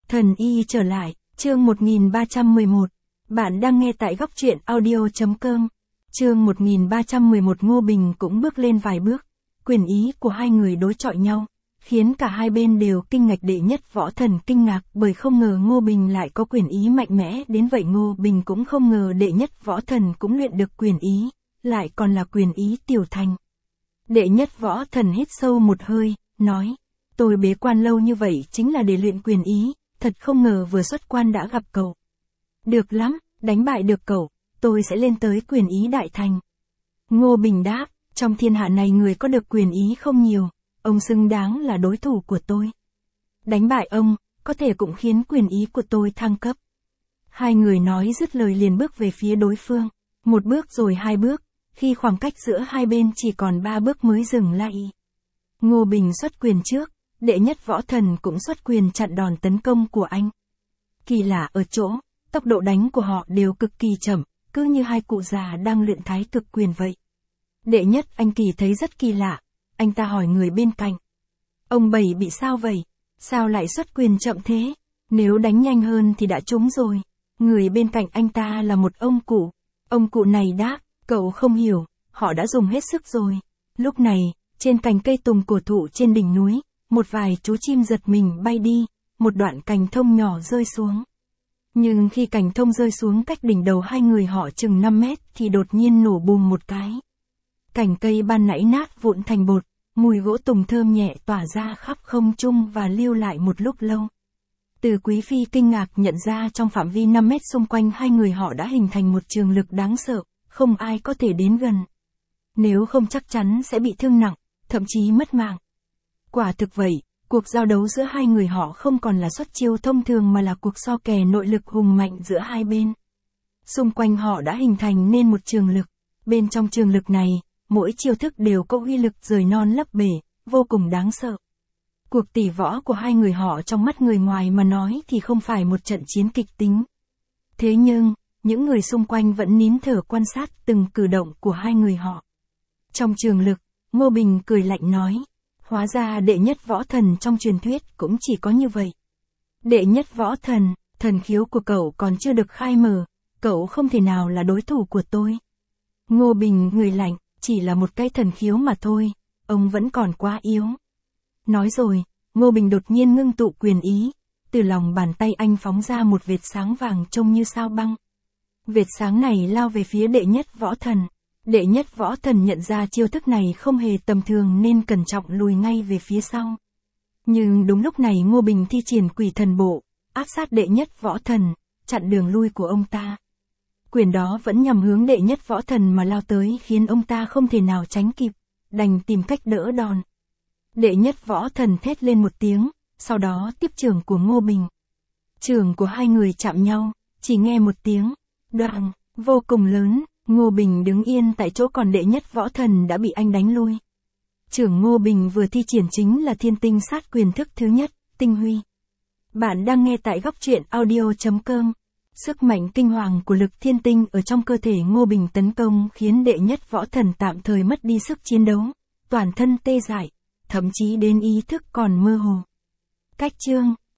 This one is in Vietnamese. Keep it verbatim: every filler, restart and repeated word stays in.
Thần y trở lại, chương một nghìn ba trăm mười một. Bạn đang nghe tại góc truyện audio.com. Chương một nghìn ba trăm mười một. Ngô Bình cũng bước lên vài bước. Quyền ý của hai người đối chọi nhau, khiến cả hai bên đều kinh ngạc. Đệ nhất Võ Thần kinh ngạc bởi không ngờ Ngô Bình lại có quyền ý mạnh mẽ đến vậy. Ngô Bình cũng không ngờ đệ nhất Võ Thần cũng luyện được quyền ý, lại còn là quyền ý tiểu thành. Đệ nhất Võ Thần hít sâu một hơi, nói, tôi bế quan lâu như vậy chính là để luyện quyền ý, thật không ngờ vừa xuất quan đã gặp cậu. Được lắm, đánh bại được cậu, tôi sẽ lên tới quyền ý đại thành. Ngô Bình đáp, trong thiên hạ này người có được quyền ý không nhiều, ông xứng đáng là đối thủ của tôi. Đánh bại ông, có thể cũng khiến quyền ý của tôi thăng cấp. Hai người nói dứt lời liền bước về phía đối phương, một bước rồi hai bước, khi khoảng cách giữa hai bên chỉ còn ba bước mới dừng lại. Ngô Bình xuất quyền trước, đệ nhất Võ Thần cũng xuất quyền chặn đòn tấn công của anh. Kỳ lạ ở chỗ, tốc độ đánh của họ đều cực kỳ chậm, cứ như hai cụ già đang luyện thái cực quyền vậy. Đệ nhất anh Kỳ thấy rất kỳ lạ, anh ta hỏi người bên cạnh. Ông Bảy bị sao vậy? Sao lại xuất quyền chậm thế? Nếu đánh nhanh hơn thì đã trúng rồi. Người bên cạnh anh ta là một ông cụ. Ông cụ này đáp, cậu không hiểu, họ đã dùng hết sức rồi. Lúc này, trên cành cây tùng cổ thụ trên đỉnh núi, một vài chú chim giật mình bay đi, một đoạn cành thông nhỏ rơi xuống. Nhưng khi cành thông rơi xuống cách đỉnh đầu hai người họ chừng năm mét thì đột nhiên nổ bùm một cái. Cành cây ban nãy nát vụn thành bột, mùi gỗ tùng thơm nhẹ tỏa ra khắp không trung và lưu lại một lúc lâu. Từ Quý Phi kinh ngạc nhận ra trong phạm vi năm mét xung quanh hai người họ đã hình thành một trường lực đáng sợ, không ai có thể đến gần. Nếu không chắc chắn sẽ bị thương nặng, thậm chí mất mạng. Quả thực vậy, cuộc giao đấu giữa hai người họ không còn là xuất chiêu thông thường mà là cuộc so kè nội lực hùng mạnh giữa hai bên. Xung quanh họ đã hình thành nên một trường lực. Bên trong trường lực này, mỗi chiêu thức đều có uy lực rời non lấp bể, vô cùng đáng sợ. Cuộc tỷ võ của hai người họ trong mắt người ngoài mà nói thì không phải một trận chiến kịch tính. Thế nhưng, những người xung quanh vẫn nín thở quan sát từng cử động của hai người họ. Trong trường lực, Ngô Bình cười lạnh nói, hóa ra đệ nhất Võ Thần trong truyền thuyết cũng chỉ có như vậy. Đệ nhất Võ Thần, thần khiếu của cậu còn chưa được khai mở, cậu không thể nào là đối thủ của tôi. Ngô Bình người lạnh, chỉ là một cái thần khiếu mà thôi, ông vẫn còn quá yếu. Nói rồi, Ngô Bình đột nhiên ngưng tụ quyền ý, từ lòng bàn tay anh phóng ra một vệt sáng vàng trông như sao băng. Vệt sáng này lao về phía đệ nhất Võ Thần. Đệ nhất Võ Thần nhận ra chiêu thức này không hề tầm thường nên cẩn trọng lùi ngay về phía sau. Nhưng đúng lúc này Ngô Bình thi triển Quỷ Thần Bộ, áp sát đệ nhất Võ Thần, chặn đường lui của ông ta. Quyền đó vẫn nhằm hướng đệ nhất Võ Thần mà lao tới khiến ông ta không thể nào tránh kịp, đành tìm cách đỡ đòn. Đệ nhất Võ Thần thét lên một tiếng, sau đó tiếp chưởng của Ngô Bình. Chưởng của hai người chạm nhau, chỉ nghe một tiếng, đoàng, vô cùng lớn. Ngô Bình đứng yên tại chỗ còn đệ nhất Võ Thần đã bị anh đánh lui. Chưởng Ngô Bình vừa thi triển chính là Thiên Tinh Sát Quyền thức thứ nhất, Tinh Huy. Bạn đang nghe tại góc truyện audio.com. Sức mạnh kinh hoàng của lực thiên tinh ở trong cơ thể Ngô Bình tấn công khiến đệ nhất Võ Thần tạm thời mất đi sức chiến đấu, toàn thân tê dại, thậm chí đến ý thức còn mơ hồ. Cách chương